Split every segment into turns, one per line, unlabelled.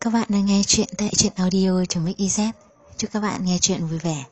Các bạn đang nghe chuyện tại truyện audio.mix.iz. Chúc các bạn nghe chuyện vui vẻ.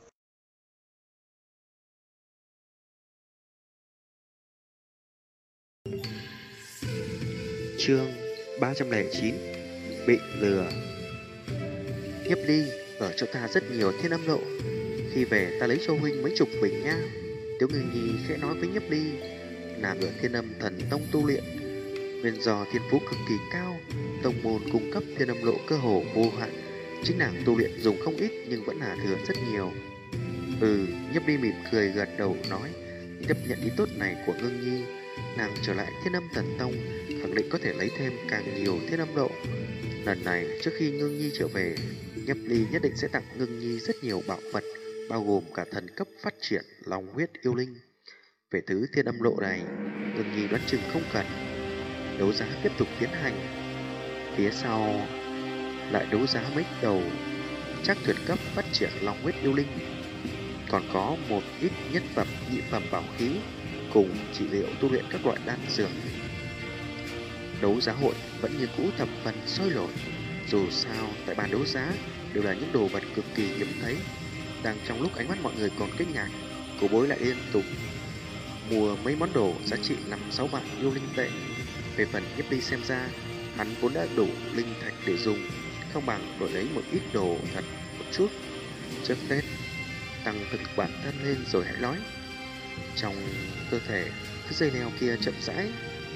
Chương 309 Bị lừa. Nhấp Ly, ở chỗ ta rất nhiều thiên âm lộ. Khi về ta lấy cho huynh mấy chục bình nha. Tiểu Ngư Nhi khẽ nói với Nhấp Ly, nàng ở Thiên Âm Thần Tông tu luyện, nguyên do thiên phú cực kỳ cao, tông môn cung cấp thiên âm lộ cơ hồ vô hạn. Chính nàng tu luyện dùng không ít nhưng vẫn là thừa rất nhiều. Nhấp Ly mỉm cười gật đầu nói, tiếp nhận ý tốt này của Ngưng Nhi. Nàng trở lại Thiên Âm Thần Tông, khẳng định có thể lấy thêm càng nhiều thiên âm lộ. Lần này trước khi Ngưng Nhi trở về, Nhấp Ly nhất định sẽ tặng Ngưng Nhi rất nhiều bảo vật, bao gồm cả thần cấp phát triển Long huyết yêu linh. Về thứ thiên âm lộ này, Ngưng Nhi đoán chừng không cần. Đấu giá tiếp tục tiến hành. Phía sau lại đấu giá mấy đầu chắc tuyệt cấp phát triển Long huyết yêu linh, còn có một ít nhất phẩm, nhị phẩm bảo khí cùng trị liệu tu luyện các loại đan dược. Đấu giá hội vẫn như cũ thập phần sôi nổi. Dù sao tại bàn đấu giá đều là những đồ vật cực kỳ hiếm thấy. Đang trong lúc ánh mắt mọi người còn kinh ngạc, Cố Bối lại liên tục mua mấy món đồ giá trị 5-6 vạn yêu linh tệ. Về phần Nhấp Ly xem ra, hắn vốn đã đủ linh thạch để dùng, không bằng đổi lấy một ít đồ thật một chút trước Tết, tăng thực lực bản thân lên rồi hãy nói. Trong cơ thể, cái dây leo kia chậm rãi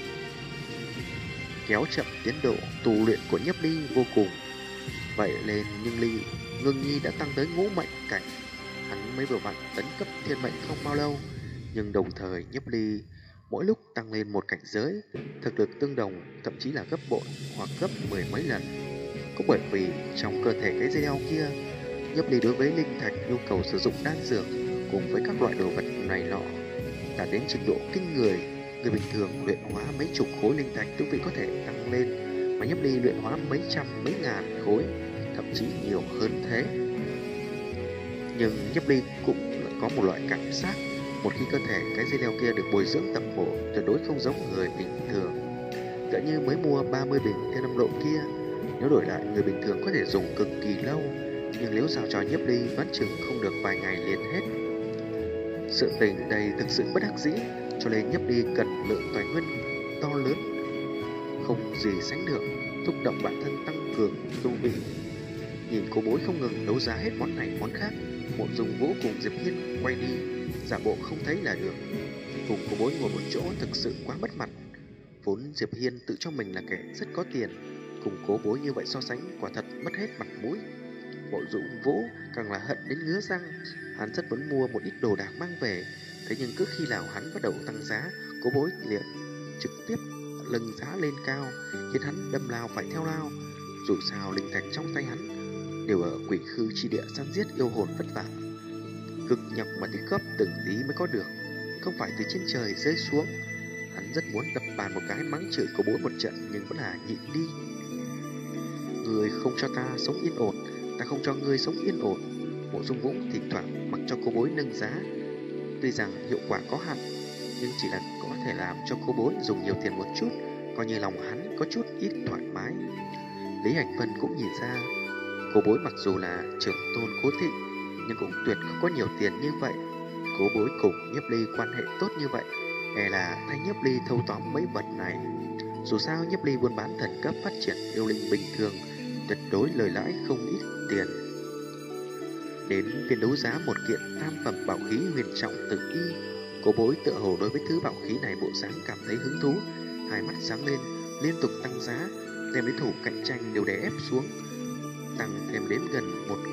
kéo chậm tiến độ tu luyện của Nhấp Ly vô cùng. Vậy lên nhưng Ngưng Nhi đã tăng tới ngũ mệnh cảnh, hắn mới vừa vặn tấn cấp thiên mệnh không bao lâu. Nhưng đồng thời Nhấp Ly mỗi lúc tăng lên một cảnh giới, thực lực tương đồng, thậm chí là gấp bội hoặc gấp mười mấy lần. Cũng bởi vì trong cơ thể cái dây leo kia, Nhấp Ly đối với linh thạch nhu cầu sử dụng đan dược cùng với các loại đồ vật này nọ đạt đến trình độ kinh người. Người bình thường luyện hóa mấy chục khối linh thạch tu vị có thể tăng lên, mà Nhấp Ly luyện hóa mấy trăm mấy ngàn khối, thậm chí nhiều hơn thế. Nhưng Nhấp Ly cũng có một loại cảm giác, một khi cơ thể cái dây leo kia được bồi dưỡng tập bổ, tuyệt đối không giống người bình thường. Tựa như mới mua 30 bình thiên âm lộ kia, nếu đổi lại người bình thường có thể dùng cực kỳ lâu, nhưng nếu giao cho Nhấp Ly vẫn chừng không được vài ngày liền hết. Sự tình đây thực sự bất đắc dĩ, cho nên Nhấp Ly cần lượng tài nguyên to lớn không gì sánh được, thúc động bản thân tăng cường tu vị. Nhìn Cố Bối không ngừng đấu giá hết món này món khác, Mộ Dung Vũ cùng Diệp Hiên quay đi, giả bộ không thấy là được. Cùng Cố Bối ngồi một chỗ thực sự quá mất mặt. Vốn Diệp Hiên tự cho mình là kẻ rất có tiền, cùng Cố Bối như vậy so sánh quả thật mất hết mặt mũi. Mộ Dung Vũ càng là hận đến ngứa răng, hắn rất muốn mua một ít đồ đạc mang về, thế nhưng cứ khi nào hắn bắt đầu tăng giá, Cố Bối liền trực tiếp nâng giá lên cao, khiến hắn đâm lao phải theo lao. Dù sao linh thạch trong tay hắn đều ở quỷ khư chi địa săn giết yêu hồn vất vả, cực nhọc mà tích góp từng tí mới có được, không phải từ trên trời rơi xuống. Hắn rất muốn đập bàn một cái mắng chửi Cố Bối một trận, nhưng vẫn là nhịn đi. Người không cho ta sống yên ổn, ta không cho ngươi sống yên ổn. Mộ Dung Vũ thỉnh thoảng mặc cho Cố Bối nâng giá, tuy rằng hiệu quả có hạn, nhưng chỉ là có thể làm cho Cố Bối dùng nhiều tiền một chút, coi như lòng hắn có chút ít thoải mái. Lý Hành Vân cũng nhìn ra, Cố Bối mặc dù là trưởng tôn Cố thị, nhưng cũng tuyệt không có nhiều tiền như vậy. Cố Bối cùng Nhấp Ly quan hệ tốt như vậy, e là thay Nhấp Ly thâu tóm mấy vật này. Dù sao Nhấp Ly buôn bán thần cấp phát triển yêu linh bình thường, tuyệt đối lời lãi không ít tiền. Đến phiên đấu giá một kiện tam phẩm bảo khí huyền trọng tử y, Cố Bối tựa hồ đối với thứ bảo khí này bộ dáng cảm thấy hứng thú, hai mắt sáng lên, liên tục tăng giá, đem đối thủ cạnh tranh đều đè ép xuống, tăng thêm đến gần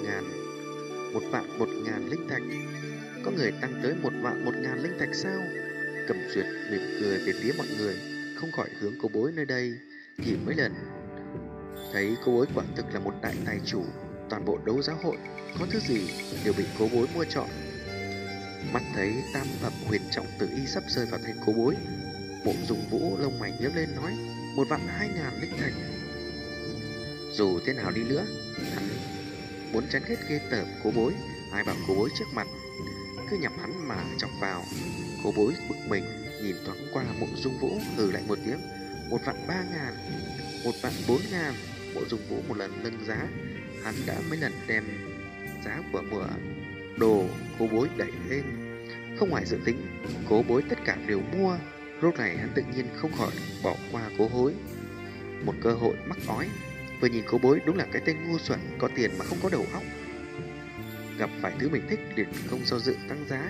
1.000 linh thạch. Có người tăng tới 1.000 linh thạch sao? Cẩm Duyệt mỉm cười về phía mọi người, không khỏi hướng Cố Bối nơi đây nhìn mấy lần. Thấy Cố Bối quả thực là một đại tài chủ, toàn bộ đấu giá hội có thứ gì đều bị Cố Bối mua chọn. Mắt thấy tam phẩm huyền trọng tử y sắp rơi vào tay Cố Bối, Mộ Dung Vũ lông mày nhớ lên nói, 1.200.000 linh thạch. Dù thế nào đi nữa, hắn muốn chán ghét ghê tởm Cố Bối, ai bảo Cố Bối trước mặt cứ nhằm hắn mà chọc vào. Cố Bối bực mình nhìn thoáng qua Mộ Dung Vũ, hừ lại một tiếng, 1.300.000, 1.400.000, Mộ Dung Vũ một lần nâng giá, hắn đã mấy lần đem giá của mùa đồ Cố Bối đẩy lên. Không ngoài dự tính, Cố Bối tất cả đều mua. Lúc này hắn tự nhiên không khỏi bỏ qua Cố Hối. Một cơ hội mắc ói. Vừa nhìn Cố Bối đúng là cái tên ngu xuẩn, có tiền mà không có đầu óc. Gặp phải thứ mình thích liền không do dự tăng giá.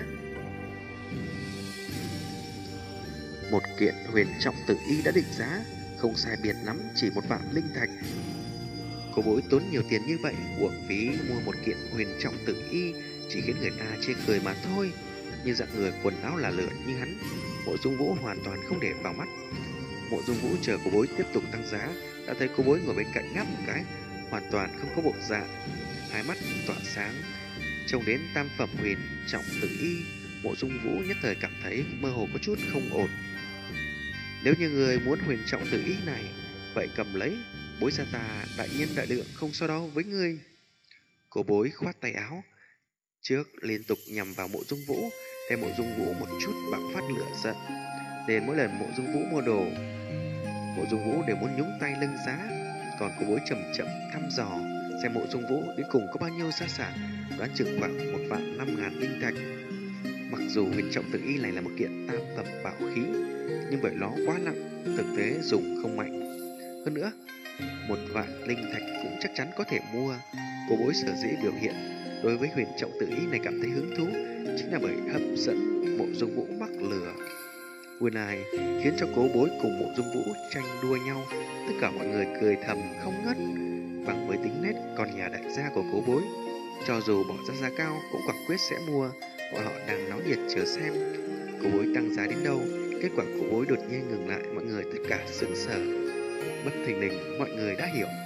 Một kiện huyền trọng tử y đã định giá, không sai biệt lắm, chỉ 1 vạn linh thạch. Cố Bối tốn nhiều tiền như vậy, uổng phí mua một kiện huyền trọng tử y, chỉ khiến người ta chê cười mà thôi. Như dạng người quần áo là lửa như hắn, Mộ Dung Vũ hoàn toàn không để vào mắt. Mộ Dung Vũ chờ Cố Bối tiếp tục tăng giá, đã thấy Cố Bối ngồi bên cạnh ngáp một cái, hoàn toàn không có bộ dạng, hai mắt tỏa sáng. Trông đến tam phẩm huyền trọng tử y, Mộ Dung Vũ nhất thời cảm thấy mơ hồ có chút không ổn. Nếu như người muốn huyền trọng tử y này, vậy cầm lấy, Bối gia ta đại nhân đại lượng không so đo với ngươi. Cố Bối khoát tay áo, trước liên tục nhằm vào Mộ Dung Vũ, để Mộ Dung Vũ một chút bạo phát lửa giận. Nên mỗi lần Mộ Dung Vũ mua đồ, Mộ Dung Vũ đều muốn nhúng tay lưng giá. Còn Cố Bối chậm chậm thăm dò xem Mộ Dung Vũ đến cùng có bao nhiêu gia sản, đoán chừng khoảng 1.500.000 linh thạch. Mặc dù huyền trọng tử y này là một kiện tam phẩm bảo khí, nhưng bởi nó quá nặng, thực tế dùng không mạnh. Hơn nữa, 1.000.000 linh thạch cũng chắc chắn có thể mua. Cố Bối sở dĩ biểu hiện đối với huyền trọng tử y này cảm thấy hứng thú, chính là bởi hấp dẫn Mộ Dung Vũ mắc lừa. Điều này khiến cho Cố Bối cùng Mộ Dung Vũ tranh đua nhau. Tất cả mọi người cười thầm không ngớt. Bằng với tính nết con nhà đại gia của Cố Bối, cho dù bỏ ra giá cao cũng quả quyết sẽ mua. Bọn họ đang náo nhiệt chờ xem Cố Bối tăng giá đến đâu. Kết quả Cố Bối đột nhiên ngừng lại, mọi người tất cả sững sờ. Bất thình lình mọi người đã hiểu,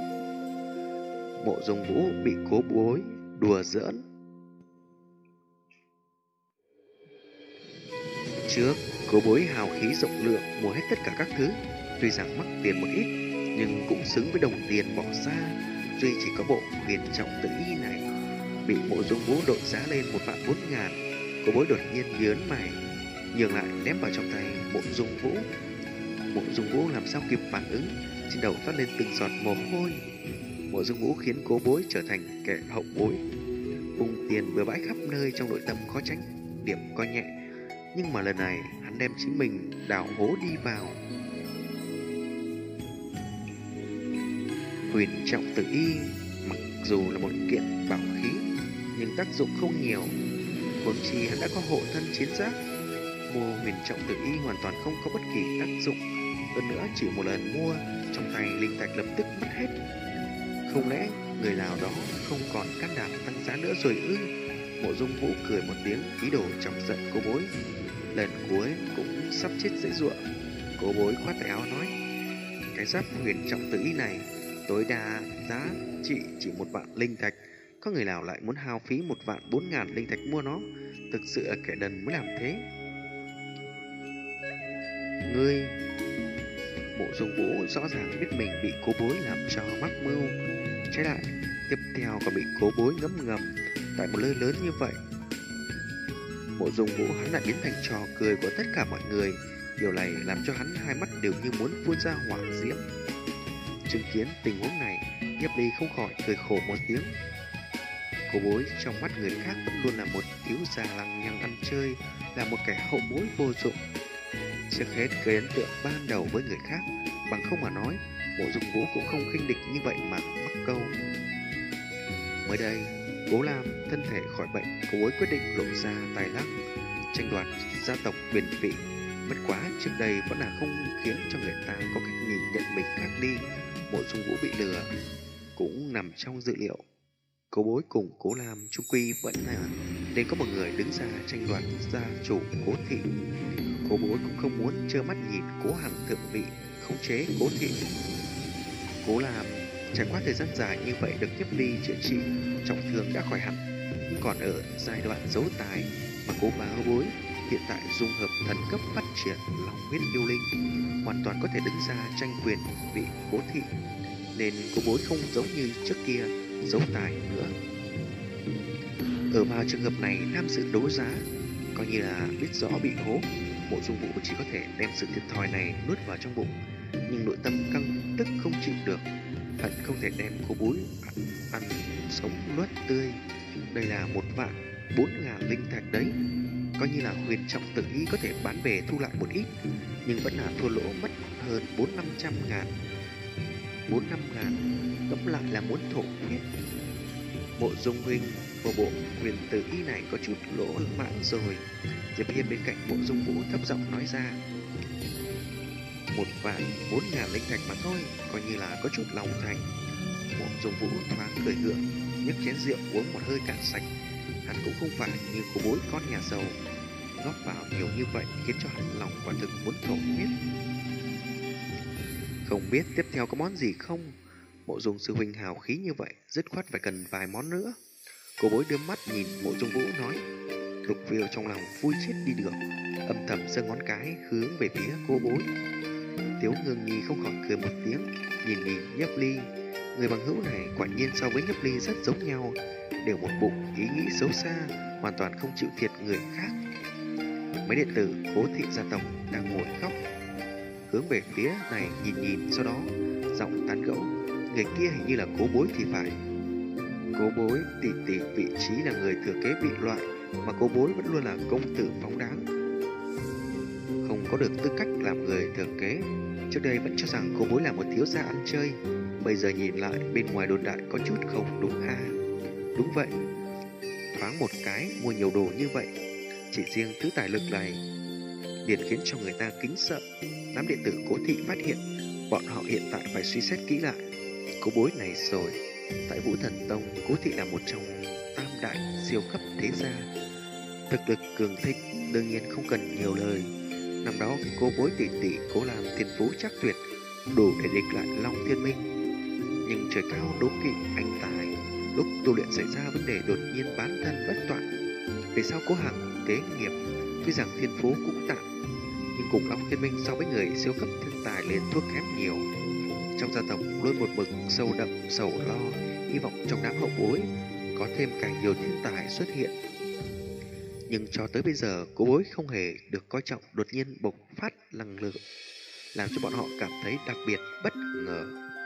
Mộ Dung Vũ bị Cố Bối đùa giỡn. Trước, Cố Bối hào khí rộng lượng mua hết tất cả các thứ, tuy rằng mắc tiền một ít nhưng cũng xứng với đồng tiền bỏ ra. Duy chỉ có bộ huyền trọng tử y này bị Mộ Dung Vũ đội giá lên 1.400.000. Cố Bối đột nhiên nhớn mày, nhường lại ném vào trong tay Mộ Dung Vũ. Mộ Dung Vũ làm sao kịp phản ứng, trên đầu toát lên từng giọt mồ hôi. Mộ Dung Vũ khiến Cố Bối trở thành kẻ hậu bối, vùng tiền bừa bãi khắp nơi, trong nội tâm khó tránh điểm coi nhẹ. Nhưng mà lần này hắn đem chính mình đào hố đi vào. Huyền trọng tử y mặc dù là một kiện bảo khí, nhưng tác dụng không nhiều. Huống chi hắn đã có hộ thân chiến giáp. Mua huyền trọng tử y hoàn toàn không có bất kỳ tác dụng. Hơn nữa chỉ một lần mua, trong tay linh thạch lập tức mất hết. Không lẽ người nào đó không còn can đảm tăng giá nữa rồi ư? Mộ Dung Vũ cười một tiếng, ý đồ chọc giận Cố Bối. Lần cuối cũng sắp chết dễ dụa. Cố Bối khoát tay áo nói, cái giáp huyền trọng tử y này tối đa giá trị chỉ 1.000.000 linh thạch. Có người nào lại muốn hao phí 1.400.000 linh thạch mua nó? Thực sự là kẻ đần mới làm thế. Ngươi... Mộ Dung Vũ rõ ràng biết mình bị Cố Bối làm cho mắc mưu, trái lại tiếp theo còn bị Cố Bối ngấm ngầm tại một nơi lớn như vậy. Mộ Dung Vũ hắn lại biến thành trò cười của tất cả mọi người. Điều này làm cho hắn hai mắt đều như muốn phun ra hỏa diễm. Chứng kiến tình huống này, Nhiếp Ly không khỏi cười khổ một tiếng. Cố Bối trong mắt người khác vẫn luôn là một thiếu già lằng nhằng ăn chơi, là một kẻ hậu bối vô dụng. Trước hết gây ấn tượng ban đầu với người khác, bằng không mà nói, Mộ Dung Vũ cũng không khinh địch như vậy mà mắc câu. Mới đây, Cố Lam thân thể khỏi bệnh, Cố Bối quyết định lộ ra tài năng, tranh đoạt gia tộc Huyền Vị. Bất quá trước đây vẫn là không khiến cho người ta có cách nhìn nhận mình khác đi. Mộ Dung Vũ bị lừa cũng nằm trong dự liệu. Cố Bối cùng Cố Lam chung quy vẫn là nên có một người đứng ra tranh đoạt gia chủ Cố thị. Cố Bối cũng không muốn trơ mắt nhìn Cố Hằng thượng vị khống chế Cố thị. Cố Lam trải qua thời gian dài như vậy được Nhiếp Ly chữa trị, trọng thương đã khỏi hẳn, nhưng còn ở giai đoạn giấu tài. Mà Cố Bối hiện tại dung hợp thần cấp phát triển lòng huyết yêu linh, hoàn toàn có thể đứng ra tranh quyền vị Cố thị. Nên Cố Bối không giống như trước kia giấu tài nữa. Ở vào trường hợp này, tham dự đấu giá coi như là biết rõ bị hố. Mộ Dung Vũ chỉ có thể đem sự thiệt thòi này nuốt vào trong bụng, nhưng nội tâm căng tức không chịu được. hận không thể đem cô bối ăn sống nuốt tươi. Đây là 1.400.000 linh thạch đấy. Coi như là Huyền Trọng tự ý có thể bán về thu lại một ít, nhưng vẫn là thua lỗ mất hơn 400-500.000. 4-5.000 ngẫm lại là muốn thổ huyết. Mộ Dung huynh, bộ huyền tử y này có chút lỗ mãng rồi. Diệp Hiên bên cạnh Mộ Dung Vũ thấp giọng nói ra. 1.400.000 linh thạch mà thôi, coi như là có chút lòng thành. Mộ Dung Vũ thoáng cười gượng, nhấc chén rượu uống một hơi cạn sạch. Hắn cũng không phải như cô bối con nhà giàu, góp vào nhiều như vậy khiến cho hắn lòng quả thực muốn thổ huyết. Không biết tiếp theo có món gì không? Mộ Dung sư huynh hào khí như vậy, dứt khoát phải cần vài món nữa. Cô bối đưa mắt nhìn Mộ Dung Vũ nói. Lục Phiêu trong lòng vui chết đi được, âm thầm giơ ngón cái hướng về phía cô bối. Tiếu Ngưng Nhi không khỏi cười một tiếng, nhìn Nhấp Ly. Người bằng hữu này quả nhiên so với Nhấp Ly rất giống nhau, đều một bụng ý nghĩ xấu xa, hoàn toàn không chịu thiệt người khác. Mấy đệ tử Cố Thị gia tộc đang ngồi khóc, hướng về phía này nhìn, sau đó giọng tán gẫu. Người kia hình như là Cố Bối thì phải. Cố Bối tỷ vị trí là người thừa kế bị loại, mà Cố Bối vẫn luôn là công tử phóng đáng, không có được tư cách làm người thừa kế. Trước đây vẫn cho rằng Cố Bối là một thiếu gia ăn chơi, bây giờ nhìn lại bên ngoài đồn đại có chút không đúng ha. Đúng vậy, thoáng một cái mua nhiều đồ như vậy, chỉ riêng thứ tài lực này liền khiến cho người ta kính sợ. Đám đệ tử Cố Thị phát hiện, bọn họ hiện tại phải suy xét kỹ lại Cố Bối này rồi. Tại Vũ Thần Tông, Cố Thị là một trong tam đại siêu cấp thế gia, thực lực cường thịnh, đương nhiên không cần nhiều lời. Năm đó Cố Bối tỷ Cố Lam thiên phú chắc tuyệt, đủ để địch lại Long Thiên Minh. Nhưng trời cao đố kỵ anh tài, lúc tu luyện xảy ra vấn đề đột nhiên bán thân bất toạn. Về sau Cố Hằng kế nghiệp, tuy rằng thiên phú cũng tạm, nhưng cùng Long Thiên Minh so với người siêu cấp thiên tài liền thua kém nhiều. Trong gia tộc luôn một mực sâu đậm sầu lo, hy vọng trong đám hậu bối có thêm càng nhiều thiên tài xuất hiện. Nhưng cho tới bây giờ, Cố Bối không hề được coi trọng, đột nhiên bộc phát năng lượng, làm cho bọn họ cảm thấy đặc biệt bất ngờ.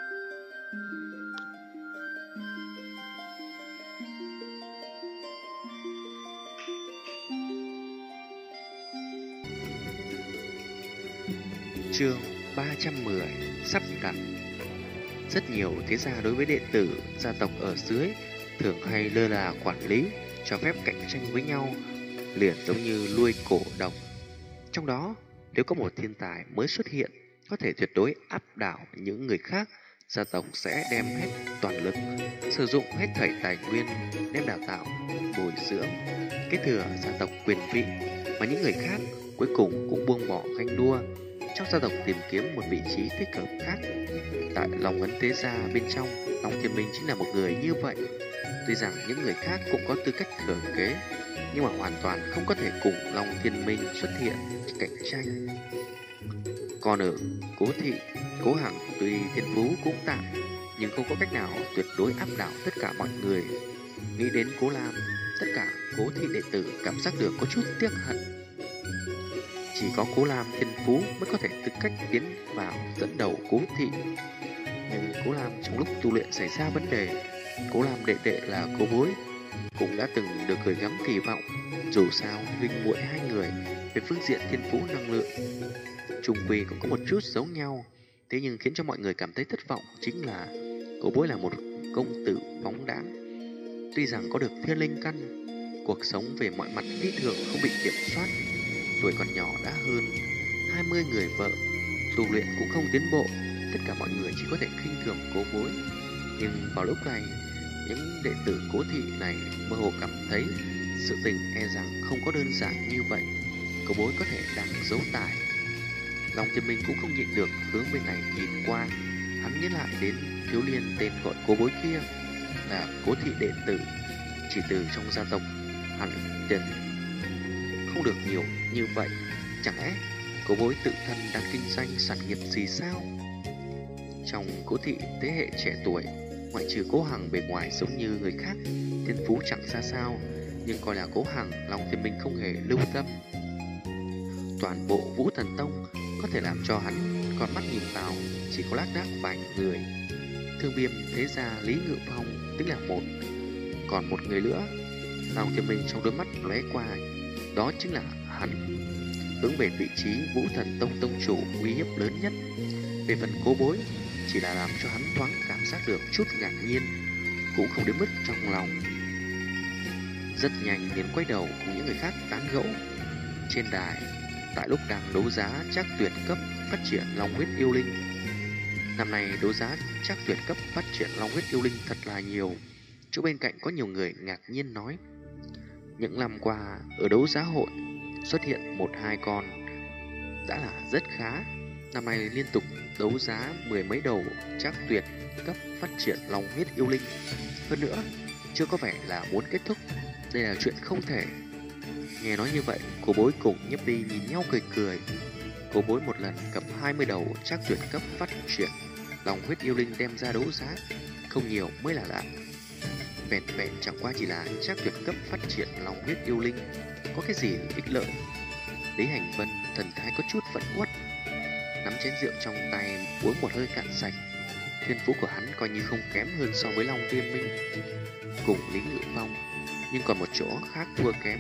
Chương 310 sắp đặt. Rất nhiều thế gia đối với đệ tử gia tộc ở dưới thường hay lơ là quản lý, cho phép cạnh tranh với nhau, liền giống như nuôi cổ độc. Trong đó, nếu có một thiên tài mới xuất hiện, có thể tuyệt đối áp đảo những người khác, gia tộc sẽ đem hết toàn lực, sử dụng hết thảy tài nguyên, đem đào tạo, bồi dưỡng, kế thừa gia tộc quyền vị, mà những người khác cuối cùng cũng buông bỏ ganh đua, trong gia tộc tìm kiếm một vị trí thích hợp khác. Tại Long Ấn Thế Gia bên trong, Long Thiên Minh chính là một người như vậy. Tuy rằng những người khác cũng có tư cách thừa kế, nhưng mà hoàn toàn không có thể cùng Long Thiên Minh xuất hiện cạnh tranh. Còn ở Cố Thị, Cố Hằng tuy thiên phú cũng tạm, nhưng không có cách nào tuyệt đối áp đảo tất cả mọi người. Nghĩ đến Cố Lam, tất cả Cố Thị đệ tử cảm giác được có chút tiếc hận. Chỉ có Cố Lam thiên phú mới có thể tư cách tiến vào dẫn đầu Cố Thị. Nhưng Cố Lam trong lúc tu luyện xảy ra vấn đề, Cố Lam đệ đệ là Cố Bối cũng đã từng được gửi gắm kỳ vọng. Dù sao huynh muội hai người về phương diện thiên phú năng lượng trùng quy cũng có một chút giống nhau. Thế nhưng khiến cho mọi người cảm thấy thất vọng chính là Cố Bối là một công tử phóng đãng. Tuy rằng có được thiên linh căn, cuộc sống về mọi mặt phi thường không bị kiểm soát, tuổi còn nhỏ đã hơn 20 người vợ, tu luyện cũng không tiến bộ, tất cả mọi người chỉ có thể khinh thường Cố Bối. Nhưng vào lúc này, những đệ tử Cố Thị này mơ hồ cảm thấy sự tình e rằng không có đơn giản như vậy. Cố Bối có thể đang giấu tài. Long Thiên Minh cũng không nhịn được hướng bên này nhìn qua. Hắn nhớ lại đến thiếu niên tên gọi Cố Bối kia là Cố Thị đệ tử, chỉ từ trong gia tộc hắn tiền không được nhiều như vậy. Chẳng lẽ Cố Bối tự thân đang kinh doanh sản nghiệp gì sao? Trong Cố Thị thế hệ trẻ tuổi, ngoại trừ Cố Hằng bề ngoài giống như người khác, thiên phú chẳng ra sao, nhưng coi là Cố Hằng, Long Thiên Minh không hề lưu tâm. Toàn bộ Vũ Thần Tông có thể làm cho hắn con mắt nhìn vào chỉ có lác đác vài người. Thương Viêm Thế Gia Lý Ngự Phong tính là một. Còn một người nữa, Long Kiếm Minh trong đôi mắt lóe qua, đó chính là hắn, hướng về vị trí Vũ Thần Tông tông chủ uy hiếp lớn nhất. Về phần Cố Bối, chỉ là làm cho hắn thoáng cảm giác được chút ngạc nhiên, cũng không đến mức trong lòng. Rất nhanh liền quay đầu cùng những người khác tán gẫu. Trên đài, tại lúc đang đấu giá Trác Tuyệt cấp phát triển Long Huyết Yêu Linh. Năm nay đấu giá Trác Tuyệt cấp phát triển Long Huyết Yêu Linh thật là nhiều. Chỗ bên cạnh có nhiều người ngạc nhiên nói, những năm qua ở đấu giá hội xuất hiện 1-2 con đã là rất khá. Năm nay liên tục đấu giá 10 mấy đầu Trác Tuyệt cấp phát triển Long Huyết Yêu Linh. Hơn nữa, chưa có vẻ là muốn kết thúc. Đây là chuyện không thể. Nghe nói như vậy, Cô Bối cùng Nhiếp Ly nhìn nhau cười cười. Cô Bối một lần cầm 20 đầu Trác Tuyệt cấp phát triển Long Huyết Yêu Linh đem ra đấu giá, không nhiều mới là lạ. Vẹn vẹn chẳng qua chỉ là Trác Tuyệt cấp phát triển Long Huyết Yêu Linh, có cái gì ích lợi? Lý Hành Vân thần thái có chút phẫn uất, nắm chén rượu trong tay uống một hơi cạn sạch. Thiên phú của hắn coi như không kém hơn so với Long Viêm Minh cùng Lý Ngự Phong, nhưng còn một chỗ khác thua kém.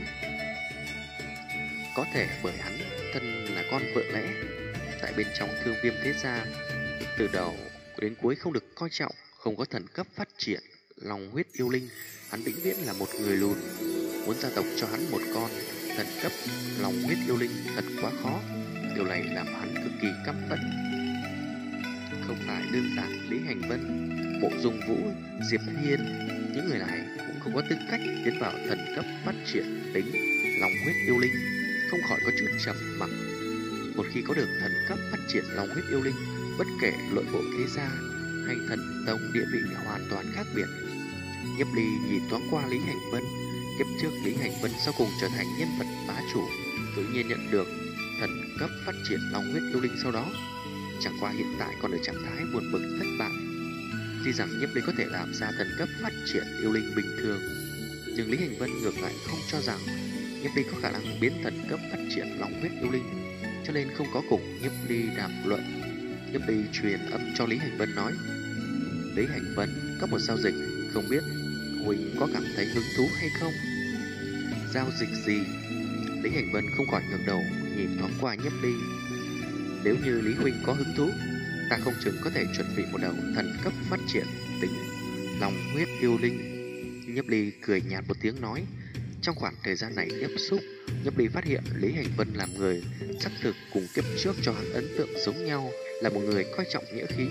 Có thể bởi hắn thân là con vợ lẽ, tại bên trong Thương Viêm Thế Gia, từ đầu đến cuối không được coi trọng, không có thần cấp phát triển Long Huyết Yêu Linh, hắn vĩnh viễn là một người lùn. Muốn gia tộc cho hắn một con thần cấp Long Huyết Yêu Linh thật quá khó. Điều này làm hắn cực kỳ căm phẫn. Không phải đơn giản Lý Hành Vân, Mộ Dung Vũ, Diệp Hiên, những người này cũng không có tư cách tiến vào thần cấp phát triển tính Long Huyết Yêu Linh, không khỏi có chút trầm mặc. Một khi có được thần cấp phát triển Long Huyết Yêu Linh, bất kể nội bộ thế gia hay thần tông, địa vị hoàn toàn khác biệt. Nhiếp Ly nhìn thoáng qua Lý Hành Vân. Kiếp trước Lý Hành Vân sau cùng trở thành nhân vật bá chủ, tự nhiên nhận được thần cấp phát triển Long Huyết Yêu Linh sau đó. Chẳng qua hiện tại còn ở trạng thái buồn bực thất bại. Tuy rằng Nhiếp Ly có thể làm ra thần cấp phát triển yêu linh bình thường, nhưng Lý Hành Vân ngược lại không cho rằng Nhiếp Ly có khả năng biến thần cấp phát triển Long Huyết Yêu Linh, cho nên không có cùng Nhiếp Ly đàm luận. Nhiếp Ly truyền âm cho Lý Hành Vân nói, Lý Hành Vân có một giao dịch, không biết huynh có cảm thấy hứng thú hay không? Giao dịch gì? Lý Hành Vân không khỏi ngẩng đầu nhìn thoáng qua Nhiếp Ly. Nếu như Lý huynh có hứng thú, ta không chừng có thể chuẩn bị một đầu thần cấp phát triển tính Long Huyết Yêu Linh. Nhiếp Ly cười nhạt một tiếng nói. Trong khoảng thời gian này tiếp xúc, Nhiếp Ly phát hiện Lý Hành Vân làm người xác thực cùng kiếp trước cho hắn ấn tượng giống nhau, là một người coi trọng nghĩa khí.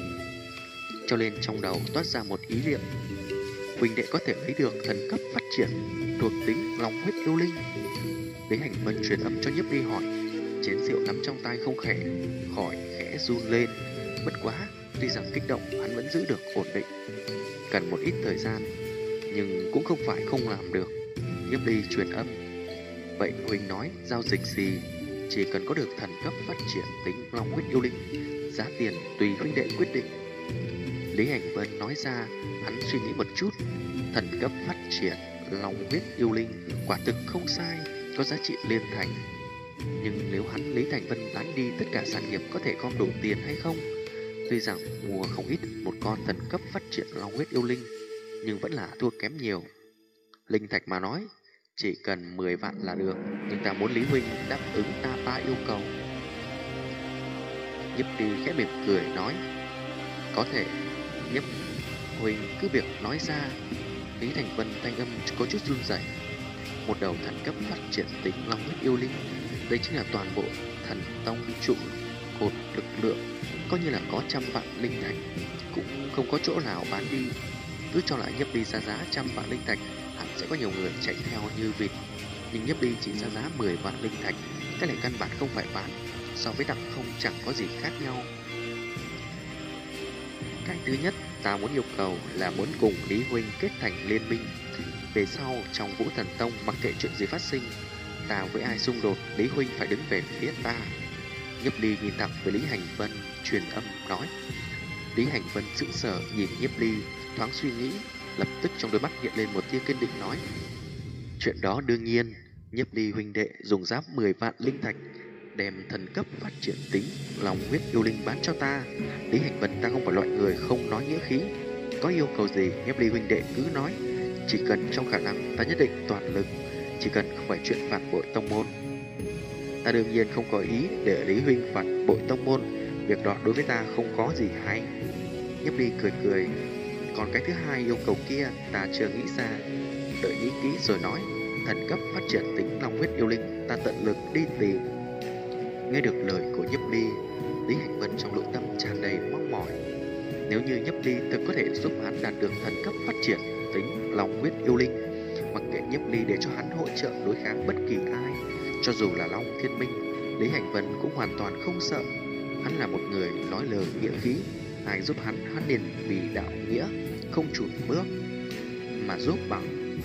Cho nên trong đầu toát ra một ý niệm, huynh đệ có thể lấy được thần cấp phát triển thuộc tính Long Huyết Yêu Linh. Lý Hành Vân truyền âm cho Nhiếp Ly hỏi. Chén rượu nắm trong tay không khỏi khẽ run lên. Bất quá, tuy rằng kích động, hắn vẫn giữ được ổn định. Cần một ít thời gian, nhưng cũng không phải không làm được. Nhiếp Ly truyền âm. Vậy huynh nói giao dịch gì? Chỉ cần có được thần cấp phát triển tính Long Huyết Yêu Linh, giá tiền tùy huynh đệ quyết định. Lý Hành Vân nói ra. Hắn suy nghĩ một chút. Thần cấp phát triển Long Huyết Yêu Linh quả thực không sai, có giá trị liên thành. Nhưng nếu hắn Lý Thành Vân bán đi tất cả sản nghiệp có thể gom đủ tiền hay không? Tuy rằng mua không ít một con thần cấp phát triển Long Huyết Yêu Linh, nhưng vẫn là thua kém nhiều. Linh Thạch mà nói, chỉ cần 10 vạn là được, nhưng ta muốn Lý huynh đáp ứng ta 3 yêu cầu. Nhiếp Ly khẽ mỉm cười nói, có thể. Nhiếp huynh cứ việc nói ra. Lý Thành Vân thanh âm có chút run rẩy. Một đầu thần cấp phát triển tính Long Huyết Yêu Linh, đây chính là toàn bộ thần tông trụ cột lực lượng, coi như là có 100 vạn linh thạch cũng không có chỗ nào bán đi. Cứ cho lại Nhiếp Ly ra giá 100 vạn linh thạch, hẳn sẽ có nhiều người chạy theo như vịt. Nhưng Nhiếp Ly chỉ ra giá 10 vạn linh thạch, cái này căn bản không phải bán, so với đẳng không chẳng có gì khác nhau. Cái thứ nhất, ta muốn yêu cầu là muốn cùng Lý huynh kết thành liên minh. Về sau trong Vũ Thần Tông, mặc kệ chuyện gì phát sinh, ta với ai xung đột, Lý huynh phải đứng về phía ta. Nhiếp Ly nhìn thẳng với Lý Hành Vân, truyền âm nói. Lý Hành Vân sững sờ nhìn Nhiếp Ly, thoáng suy nghĩ, lập tức trong đôi mắt hiện lên một tia kiên định nói. Chuyện đó đương nhiên. Nhiếp Ly huynh đệ dùng giá 10 vạn linh thạch, đem thần cấp phát triển tính lòng huyết yêu linh bán cho ta. Lý Hành Vân ta không phải loại người không nói nghĩa khí. Có yêu cầu gì Nhiếp Ly huynh đệ cứ nói, chỉ cần trong khả năng ta nhất định toàn lực, chỉ cần không phải chuyện phản bội tông môn. Ta đương nhiên không có ý để Lý huynh phản bội tông môn, việc đó đối với ta không có gì hay. Nhiếp Ly cười cười, còn cái thứ hai yêu cầu kia ta chưa nghĩ ra, đợi nghĩ kỹ rồi nói. Thần cấp phát triển tính long huyết yêu linh, ta tận lực đi tìm. Nghe được lời của Nhiếp Ly, Lý Hành Vân trong nội tâm tràn đầy mong mỏi. Nếu như Nhiếp Ly thực có thể giúp hắn đạt được thần cấp phát triển tính long huyết yêu linh, mặc kệ Nhiếp Ly để cho hắn hỗ trợ đối kháng bất kỳ ai, cho dù là Long Thiên Minh, Lý Hành Vân cũng hoàn toàn không sợ. Hắn là một người nói lời nghĩa khí, ai giúp hắn liền vì đạo nghĩa không chùn bước, mà giúp bằng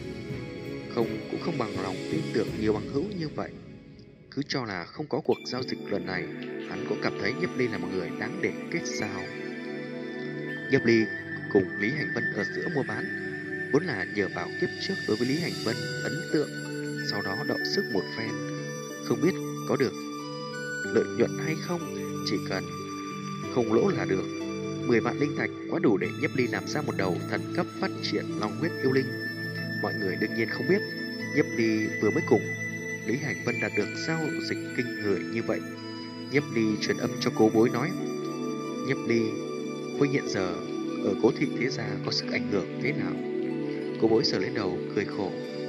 cũng không bằng lòng tin tưởng nhiều bằng hữu như vậy. Cứ cho là không có cuộc giao dịch lần này, hắn cũng cảm thấy Nhiếp Ly là một người đáng để kết giao. Nhiếp Ly cùng Lý Hành Vân ở giữa mua bán vốn là nhờ vào kiếp trước đối với Lý Hành Vân ấn tượng, sau đó đọ sức một phen, không biết có được lợi nhuận hay không, chỉ cần không lỗ là được. 10 vạn linh thạch quá đủ để Nhiếp Ly làm ra một đầu thần cấp phát triển long huyết yêu linh. Mọi người đương nhiên không biết Nhiếp Ly vừa mới cùng Lý Hành Vân đạt được giao dịch kinh người như vậy. Nhiếp Ly truyền âm cho Cố Bối nói: Nhiếp Ly, huynh hiện giờ ở Cố thị thế gia có sức ảnh hưởng thế nào? Cố Bối sờ lên đầu cười khổ: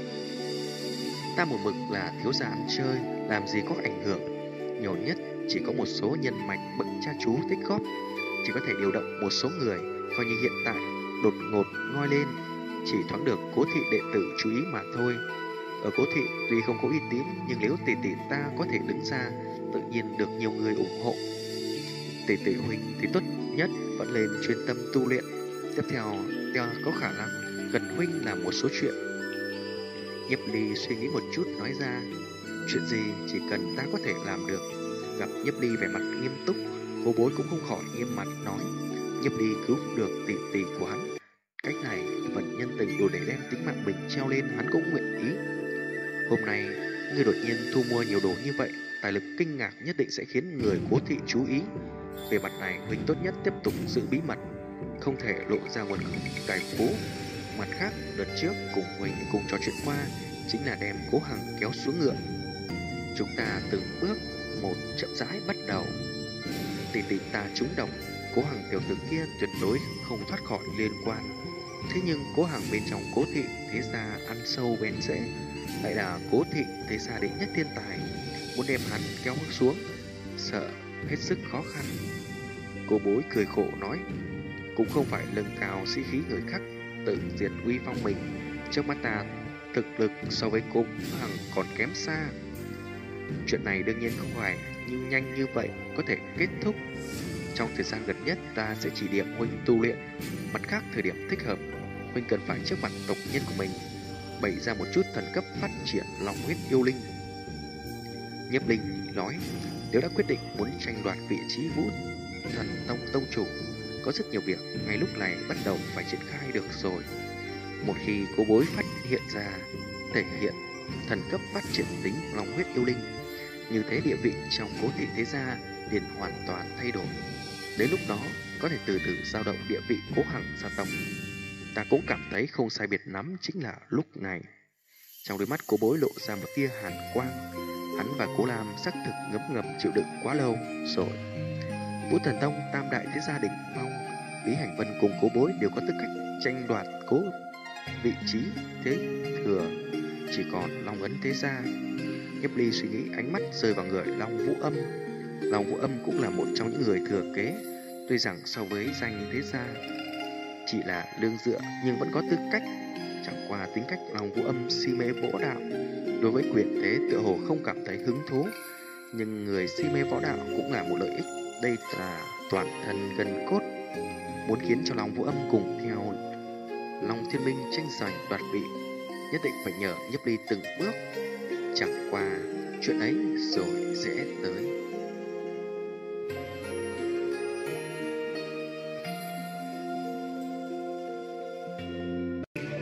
ta một mực là thiếu gia ăn chơi, làm gì có ảnh hưởng, nhiều nhất chỉ có một số nhân mạch bậc cha chú tích góp, chỉ có thể điều động một số người, coi như hiện tại đột ngột ngoi lên, chỉ thoáng được Cố thị đệ tử chú ý mà thôi. Ở Cố thị tuy không có uy tín, nhưng nếu tỷ tỷ ta có thể đứng ra, tự nhiên được nhiều người ủng hộ. Tỷ tỷ huynh thì tốt nhất vẫn lên chuyên tâm tu luyện, tiếp theo có khả năng cần huynh làm một số chuyện. Nhiếp Ly suy nghĩ một chút nói ra: chuyện gì chỉ cần ta có thể làm được. Gặp Nhiếp Ly vẻ mặt nghiêm túc, Cố Bối cũng không khỏi nghiêm mặt nói: Nhiếp Ly cứu được tỷ tỷ của hắn, cách này phần nhân tình đủ để đem tính mạng mình treo lên, hắn cũng nguyện ý. Hôm nay người đột nhiên thu mua nhiều đồ như vậy, tài lực kinh ngạc nhất định sẽ khiến người Cố thị chú ý. Về mặt này huynh tốt nhất tiếp tục giữ bí mật, không thể lộ ra nguồn gốc tài phú. Mặt khác, đợt trước cùng huynh cùng trò chuyện qua chính là đem Cố Hằng kéo xuống ngựa. Chúng ta từng bước một chậm rãi bắt đầu. Tỷ tỷ ta trúng độc, Cố Hằng tiểu tử kia tuyệt đối không thoát khỏi liên quan. Thế nhưng Cố Hằng bên trong Cố thị thế gia ăn sâu bén rễ, lại là Cố thị thế gia đệ nhất thiên tài, muốn đem hắn kéo xuống sợ hết sức khó khăn. Cố Bối cười khổ nói: cũng không phải nâng cao sĩ khí người khác, tự diệt uy phong mình. Trước mắt ta thực lực so với Cố Hằng còn kém xa. Chuyện này đương nhiên không phải nhưng nhanh như vậy có thể kết thúc. Trong thời gian gần nhất ta sẽ chỉ điểm huynh tu luyện. Mặt khác, thời điểm thích hợp, huynh cần phải trước mặt tộc nhân của mình bày ra một chút thần cấp phát triển long huyết yêu linh. Nhiếp Linh nói: nếu đã quyết định muốn tranh đoạt vị trí Vũ Thần Tông tông chủ, có rất nhiều việc ngay lúc này bắt đầu phải triển khai được rồi. Một khi Cố Bối phát hiện ra thể hiện thần cấp phát triển tính long huyết yêu linh, như thế địa vị trong Cố thị thế gia liền hoàn toàn thay đổi. Đến lúc đó có thể từ từ dao động địa vị Cố Hằng gia tộc. Ta cũng cảm thấy không sai biệt lắm chính là lúc này. Trong đôi mắt Cố Bối lộ ra một tia hàn quang. Hắn và Cố Lam xác thực ngấm ngầm chịu đựng quá lâu rồi. Vũ Thần Tông tam đại thế gia đỉnh phong, Lý Hành Vân cùng Cố Bối đều có tư cách tranh đoạt vị trí thế thừa, chỉ còn Long Ấn thế gia. Nhiếp Ly suy nghĩ, ánh mắt rơi vào người Long Vũ Âm. Long Vũ Âm cũng là một trong những người thừa kế, tuy rằng so với danh thế gia chỉ là lương dựa nhưng vẫn có tư cách. Chẳng qua tính cách Long Vũ Âm si mê võ đạo, đối với quyền thế tựa hồ không cảm thấy hứng thú. Nhưng người si mê võ đạo cũng là một lợi ích, đây là toàn thân gân cốt. Muốn khiến cho Long Vũ Âm cùng theo Long Thiên Minh tranh giành đoạt vị, nhất định phải nhờ Nhiếp Ly từng bước. Chẳng qua chuyện ấy rồi sẽ tới.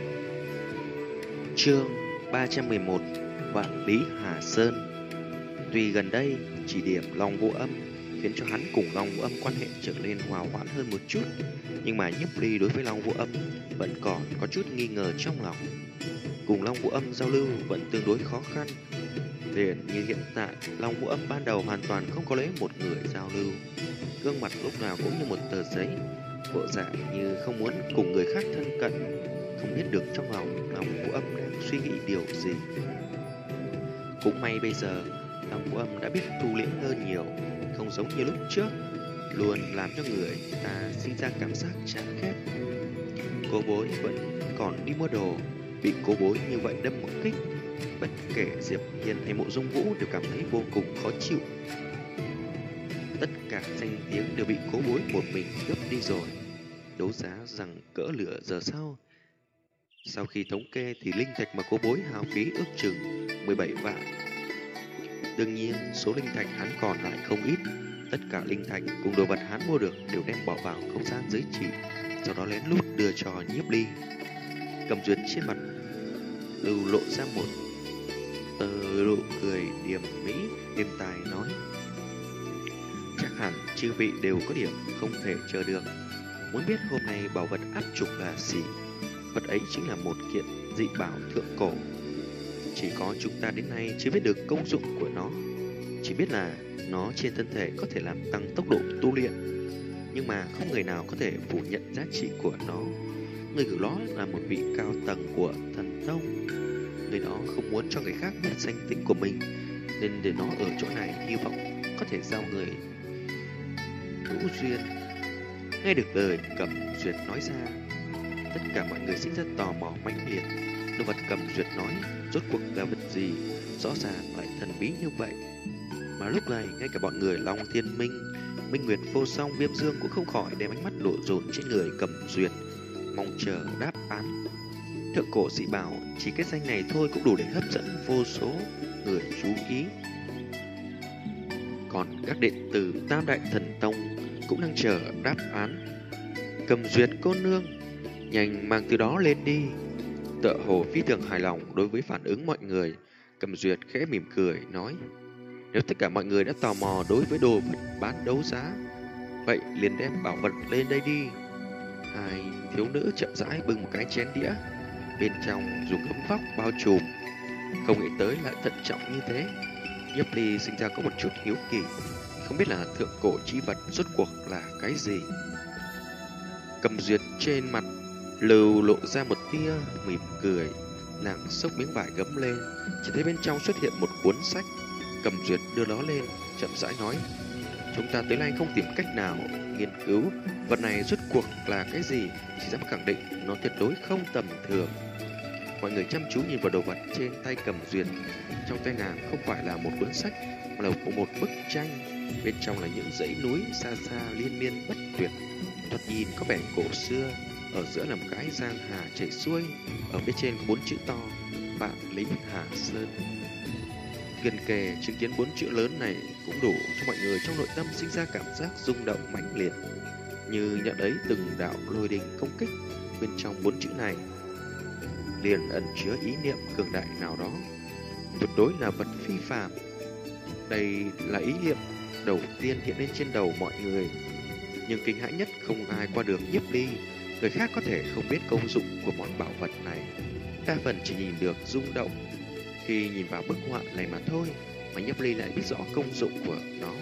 Chương 311: Vạn Lý Hà Sơn. Tuy gần đây chỉ điểm Long Vô Âm khiến cho hắn cùng Long Vô Âm quan hệ trở nên hòa hoãn hơn một chút, nhưng mà Nhiếp Ly đối với Long Vô Âm vẫn còn có chút nghi ngờ trong lòng. Cùng Long Vô Âm giao lưu vẫn tương đối khó khăn. Liền như hiện tại, Long Vô Âm ban đầu hoàn toàn không có lấy một người giao lưu, gương mặt lúc nào cũng như một tờ giấy, bộ dạng như không muốn cùng người khác thân cận. Không biết được trong lòng Long Vô Âm đang suy nghĩ điều gì. Cũng may bây giờ Long Vô Âm đã biết thu liễm hơn nhiều, không giống như lúc trước luôn làm cho người ta sinh ra cảm giác chán ghét. Cô bối vẫn còn đi mua đồ, bị cô bối như vậy đâm một kích, bất kể Diệp Hiên hay Mộ Dung Vũ đều cảm thấy vô cùng khó chịu. Tất cả danh tiếng đều bị cố bối một mình cướp đi rồi. Đấu giá rằng cỡ lửa giờ sau khi thống kê thì linh thạch mà cố bối hao phí ước chừng 17 vạn. Đương nhiên số linh thạch hắn còn lại không ít. Tất cả linh thạch cùng đồ vật hắn mua được đều đem bỏ vào không gian giới chỉ, sau đó lén lút đưa cho Nhiếp Ly. Cầm Duyệt trên mặt lưu lộ ra một tờ nụ cười điềm mỹ êm tai nói: chắc hẳn chư vị đều có điểm không thể chờ được, muốn biết hôm nay bảo vật áp trục là gì. Vật ấy chính là một kiện dị bảo thượng cổ, chỉ có chúng ta đến nay chưa biết được công dụng của nó. Chỉ biết là nó trên thân thể có thể làm tăng tốc độ tu luyện, nhưng mà không người nào có thể phủ nhận giá trị của nó. Người của nó là một vị cao tầng của thần tông, người đó không muốn cho người khác biết danh tính của mình, nên để nó ở chỗ này hy vọng có thể giao người hữu duyên. Nghe được lời Cầm Duyệt nói ra, tất cả mọi người sinh ra tò mò mãnh liệt. Đồ vật Cầm Duyệt nói rốt cuộc là vật gì, rõ ràng lại thần bí như vậy. Mà lúc này ngay cả bọn người Long Thiên Minh, Minh Nguyệt Vô Song, Viêm Dương cũng không khỏi đem ánh mắt lộ dồn trên người Cầm Duyệt, mong chờ đáp án. Thượng cổ dị bảo, chỉ cái danh này thôi cũng đủ để hấp dẫn vô số người chú ý. Còn các đệ tử Tam Đại Thần Tông cũng đang chờ đáp án. Cầm Duyệt cô nương, nhanh mang từ đó lên đi. Tựa hồ phi thường hài lòng đối với phản ứng mọi người, Cầm Duyệt khẽ mỉm cười nói: nếu tất cả mọi người đã tò mò đối với đồ vật bán đấu giá, vậy liền đem bảo vật lên đây đi. Hai thiếu nữ chậm rãi bưng một cái chén đĩa, bên trong dùng gấm vóc bao trùm. Không nghĩ tới lại thận trọng như thế. Nhiếp Ly sinh ra có một chút hiếu kỳ, không biết là thượng cổ chi vật rốt cuộc là cái gì. Cầm Duyệt trên mặt lưu lộ ra một tia mỉm cười, nàng xốc miếng vải gấm lên, chỉ thấy bên trong xuất hiện một cuốn sách. Cầm Duyệt đưa nó lên, chậm rãi nói: chúng ta tới nay không tìm cách nào nghiên cứu vật này rốt cuộc là cái gì, chỉ dám khẳng định nó tuyệt đối không tầm thường. Mọi người chăm chú nhìn vào đồ vật trên tay Cầm Duyệt. Trong tay nàng không phải là một cuốn sách, mà là một bức tranh. Bên trong là những dãy núi xa xa liên miên bất tuyệt, thoạt nhìn có vẻ cổ xưa. Ở giữa là một cái giang hà chảy xuôi, ở bên trên có 4 chữ to: Vạn Lý Hà Sơn. Gần kề chứng kiến 4 chữ lớn này cũng đủ cho mọi người trong nội tâm sinh ra cảm giác rung động mãnh liệt, như nhận ấy từng đạo lôi đình công kích. Bên trong 4 chữ này liền ẩn chứa ý niệm cường đại nào đó, tuyệt đối là vật phi phàm. Đây là ý niệm đầu tiên hiện lên trên đầu mọi người, nhưng kinh hãi nhất không ai qua được Nhiếp Ly. Người khác có thể không biết công dụng của món bảo vật này, đa phần chỉ nhìn được rung động khi nhìn vào bức họa này mà thôi, mà Nhiếp Ly lại biết rõ công dụng của nó.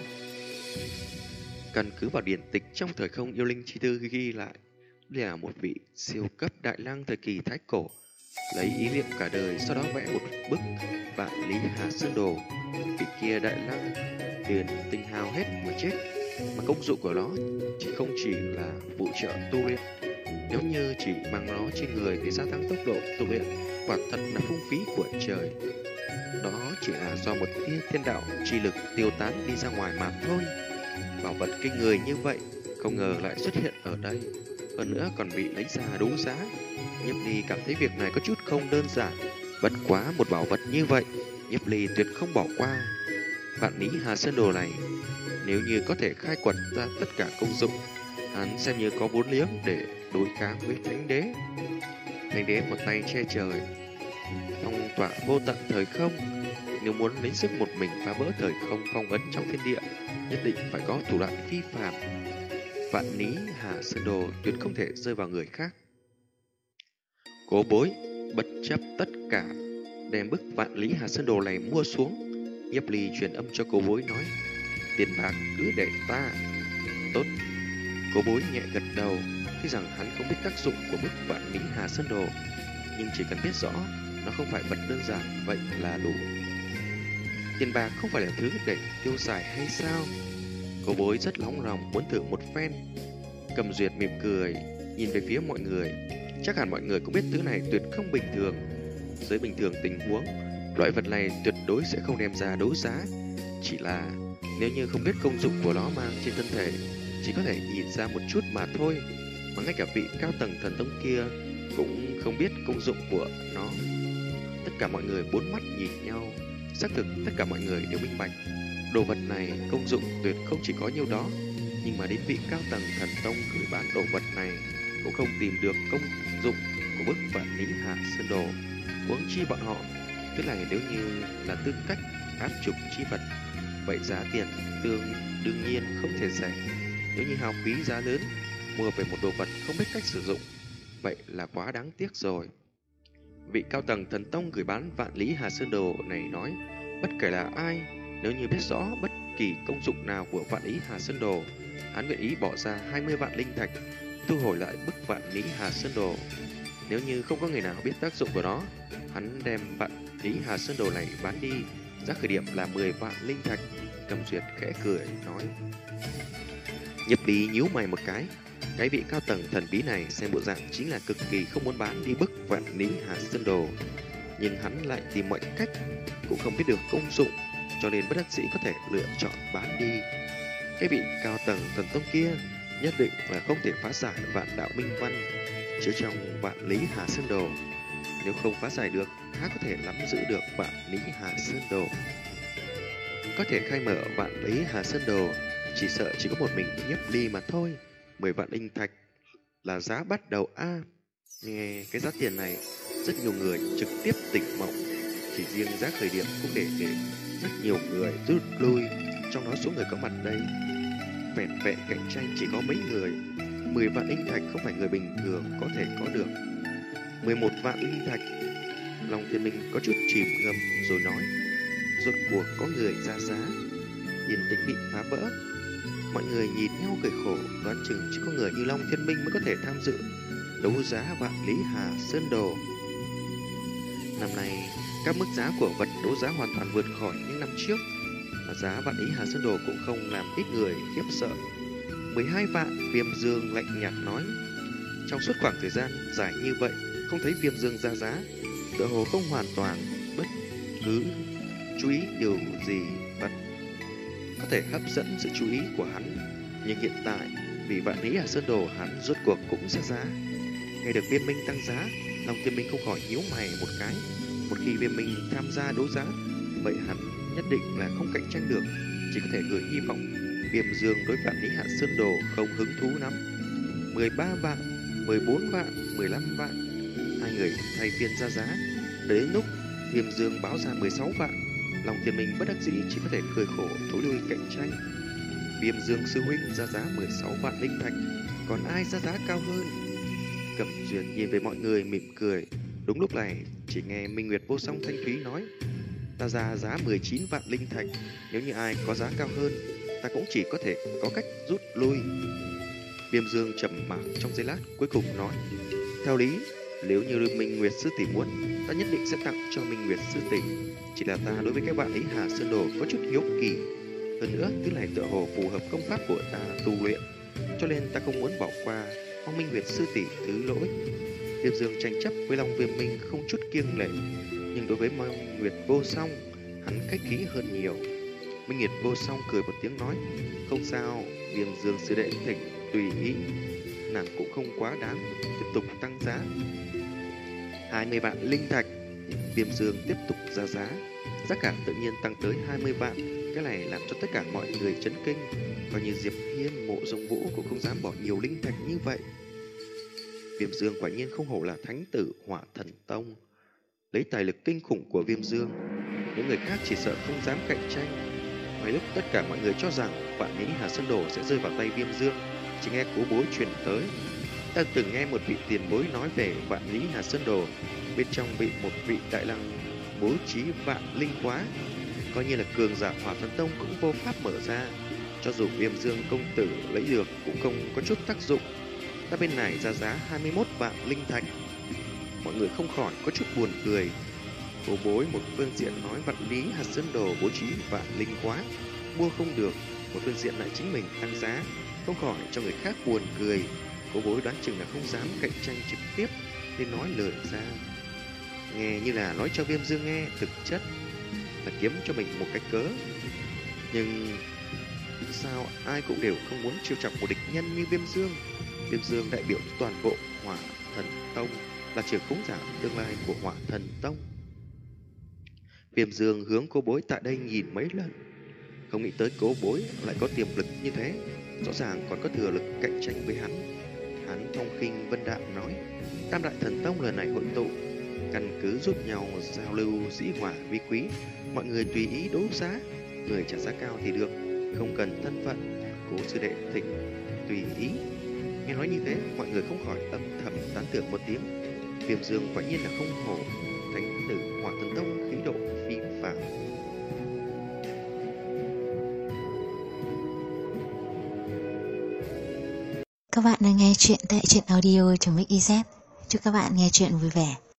Căn cứ vào điển tịch trong thời không yêu linh chi thư ghi lại, đây là một vị siêu cấp đại lang thời kỳ thái cổ, lấy ý niệm cả đời sau đó vẽ một bức Vạn Lý Hà Sơn đồ. Vị kia đại lang liền tinh hao hết mà chết, mà công dụng của nó không chỉ là phụ trợ tu luyện. Nếu như chỉ mang nó trên người để gia tăng tốc độ tu luyện, quả thật là phung phí của trời. Đó chỉ là do một tia thiên đạo chi lực tiêu tán đi ra ngoài mà thôi. Bảo vật kinh người như vậy không ngờ lại xuất hiện ở đây, hơn nữa còn bị lấy ra đấu giá. Nhiếp Ly cảm thấy việc này có chút không đơn giản. Bất quá một bảo vật như vậy, Nhiếp Ly tuyệt không bỏ qua. Vạn Lý Hà Sơn đồ này, nếu như có thể khai quật ra tất cả công dụng, hắn xem như có vốn liếng để đối kháng với Thánh Đế. Thánh Đế một tay che trời, phong tỏa vô tận thời không, nếu muốn lấy sức một mình phá vỡ thời không phong ấn trong thiên địa, nhất định phải có thủ đoạn phi phàm. Vạn Lý Hà Sơn Đồ tuyệt không thể rơi vào người khác. Cố Bối bất chấp tất cả, đem bức Vạn Lý Hà Sơn Đồ này mua xuống. Nhiếp Ly truyền âm cho Cố Bối nói: tiền bạc cứ để ta. Tốt. Cố Bối nhẹ gật đầu, tuy rằng hắn không biết tác dụng của bức Vạn Lý Hà Sơn Đồ, nhưng chỉ cần biết rõ nó không phải vật đơn giản vậy là đủ. Tiền bạc không phải là thứ để tiêu xài hay sao? Cố Bối rất nóng lòng muốn thử một phen. Cầm Duyệt mỉm cười, nhìn về phía mọi người. Chắc hẳn mọi người cũng biết thứ này tuyệt không bình thường. Dưới bình thường tình huống, loại vật này tuyệt đối sẽ không đem ra đấu giá. Chỉ là nếu như không biết công dụng của nó mang trên thân thể, chỉ có thể nhìn ra một chút mà thôi. Mà ngay cả vị cao tầng thần tông kia cũng không biết công dụng của nó. Tất cả mọi người bốn mắt nhìn nhau. Xác thực tất cả mọi người đều minh bạch, đồ vật này công dụng tuyệt không chỉ có nhiêu đó. Nhưng mà đến vị cao tầng thần tông gửi bán đồ vật này cũng không tìm được công dụng của bức Vạn Lý Hà Sơn Đồ. Huống chi bọn họ, tức là nếu như là tư cách áp trục chi vật, vậy giá tiền đương nhiên không thể rẻ. Nếu như hao phí giá lớn mua về một đồ vật không biết cách sử dụng, vậy là quá đáng tiếc rồi. Vị cao tầng thần tông gửi bán Vạn Lý Hà Sơn Đồ này nói, bất kể là ai, nếu như biết rõ bất kỳ công dụng nào của Vạn Lý Hà Sơn Đồ, hắn nguyện ý bỏ ra 20 vạn linh thạch thu hồi lại bức Vạn Lý Hà Sơn Đồ. Nếu như không có người nào biết tác dụng của nó, hắn đem Vạn Lý Hà Sơn Đồ này bán đi, giá khởi điểm là 10 vạn linh thạch. Cầm Duyệt khẽ cười nói. Nhiếp Ly nhíu mày một cái vị cao tầng thần bí này xem bộ dạng chính là cực kỳ không muốn bán đi bức Vạn Lý Hà Sơn Đồ, nhưng hắn lại tìm mọi cách, cũng không biết được công dụng, cho nên bất đắc dĩ có thể lựa chọn bán đi. Cái vị cao tầng thần tông kia nhất định là không thể phá giải Vạn Đạo Minh Văn chứa trong Vạn Lý Hà Sơn Đồ. Nếu không phá giải được, há có thể nắm giữ được Vạn Lý Hà Sơn Đồ. Có thể khai mở Vạn Lý Hà Sơn Đồ, chỉ sợ chỉ có một mình Nhiếp Ly mà thôi. 10 vạn linh thạch là giá bắt đầu a. Nghe cái giá tiền này, rất nhiều người trực tiếp tỉnh mộng. Chỉ riêng giá khởi điểm cũng để rất nhiều người rút lui, trong đó số người có mặt đây vẹn vẹn cạnh tranh chỉ có mấy người. 10 vạn linh thạch không phải người bình thường có thể có được. 11 vạn linh thạch. Long Thiên Minh có chút chìm ngâm rồi nói, rốt cuộc có người ra giá. Yên tĩnh bị phá vỡ. Mọi người nhìn nhau cười khổ, đoán chừng chỉ có người như Long Thiên Minh mới có thể tham dự đấu giá Vạn Lý Hà Sơn Đồ. Năm nay, các mức giá của vật đấu giá hoàn toàn vượt khỏi những năm trước, mà giá Vạn Lý Hà Sơn Đồ cũng không làm ít người khiếp sợ. 12 vạn, Viêm Dương lạnh nhạt nói. Trong suốt khoảng thời gian dài như vậy, không thấy Viêm Dương ra giá, tựa hồ không hoàn toàn bất cứ chú ý điều gì vật có thể hấp dẫn sự chú ý của hắn. Nhưng hiện tại, vì Vạn Lý Hà Sơn Đồ, hắn rốt cuộc cũng ra giá. Nghe được Viêm Minh tăng giá, Long Thiên Minh không khỏi nhíu mày một cái. Một khi Viêm Minh tham gia đấu giá, vậy hắn nhất định là không cạnh tranh được, chỉ có thể gửi hy vọng. Viêm Dương đối Vạn Lý Hà Sơn Đồ không hứng thú lắm. 13 vạn, 14 vạn, 15 vạn, hai người thay phiên ra giá. Đến lúc Viêm Dương báo ra 16 vạn, Long Thiên Minh bất đắc dĩ chỉ có thể cười khổ thối lui cạnh tranh. Viêm Dương sư huynh ra giá 16 vạn linh thạch, còn ai ra giá cao hơn? Cẩm Duyệt nhìn về mọi người mỉm cười. Đúng lúc này, chỉ nghe Minh Nguyệt Vô Song thanh thúy nói, ta ra giá 19 vạn linh thạch, nếu như ai có giá cao hơn, ta cũng chỉ có thể có cách rút lui. Viêm Dương trầm mặc trong giây lát, cuối cùng nói, theo lý, nếu như Minh Nguyệt sư tỷ muốn, ta nhất định sẽ tặng cho Minh Nguyệt sư tỷ. Chỉ là ta đối với cái Vạn Lý Hà Sơn Đồ có chút hiếu kỳ. Hơn nữa, thứ này tựa hồ phù hợp công pháp của ta tu luyện, cho nên ta không muốn bỏ qua, mong Minh Nguyệt sư tỷ thứ lỗi. Viêm Dương tranh chấp với Long Viêm Minh không chút kiêng lệ, nhưng đối với Minh Nguyệt Vô Song, hắn khách khí hơn nhiều. Minh Nguyệt Vô Song cười một tiếng nói, không sao, Viêm Dương sư đệ thỉnh tùy ý, nàng cũng không quá đáng. Tiếp tục tăng giá 20 vạn linh thạch. Viêm Dương tiếp tục ra giá, giá cả tự nhiên tăng tới 20 vạn. Cái này làm cho tất cả mọi người chấn kinh, coi như Diệp Hiên, Mộ Dung Vũ cũng không dám bỏ nhiều linh thạch như vậy. Viêm Dương quả nhiên không hổ là thánh tử Hỏa Thần Tông. Lấy tài lực kinh khủng của Viêm Dương, Những người khác chỉ sợ không dám cạnh tranh. Ngoài lúc tất cả mọi người cho rằng vạn lý Hà Sơn Đồ sẽ rơi vào tay Viêm Dương, chỉ nghe Cố Bối truyền tới. Ta từng nghe một vị tiền bối nói về vạn lý Hà Sơn Đồ, bên trong bị một vị đại năng bố trí vạn linh quá, coi như là cường giả Hỏa Thần Tông cũng vô pháp mở ra. Cho dù Viêm Dương công tử lấy được cũng không có chút tác dụng. Ta bên này ra giá 21 vạn linh thạch. Mọi người không khỏi có chút buồn cười. Cố Bối một phương diện nói vạn lý Hà Sơn Đồ bố trí vạn linh quá, mua không được, một phương diện lại chính mình tăng giá, không khỏi cho người khác buồn cười. Cố Bối đoán chừng là không dám cạnh tranh trực tiếp nên nói lời ra. Nghe như là nói cho Viêm Dương nghe, thực chất là kiếm cho mình một cái cớ. Nhưng sao ai cũng đều không muốn trêu chọc một địch nhân như Viêm Dương. Viêm Dương đại biểu toàn bộ Hỏa Thần Tông, là trưởng khống giả tương lai của Hỏa Thần Tông. Viêm Dương hướng Cố Bối tại đây nhìn mấy lần, không nghĩ tới Cố Bối lại có tiềm lực như thế, rõ ràng còn có thừa lực cạnh tranh với hắn. Hắn phong khinh vân đạm nói, Tam Đại Thần Tông lần này hội tụ, căn cứ giúp nhau giao lưu dĩ hòa vi quý, mọi người tùy ý đấu giá, người trả giá cao thì được, không cần thân phận. Cố sư đệ thỉnh tùy ý. Nghe nói như thế, mọi người không khỏi âm thầm tán thưởng một tiếng. Viêm Dương quả nhiên là không hổ thánh tử Hỏa Thần Tông, khí độ phi phàm.
Các bạn đang nghe chuyện tại truyện audio.mix.iz. Chúc các bạn nghe chuyện vui vẻ.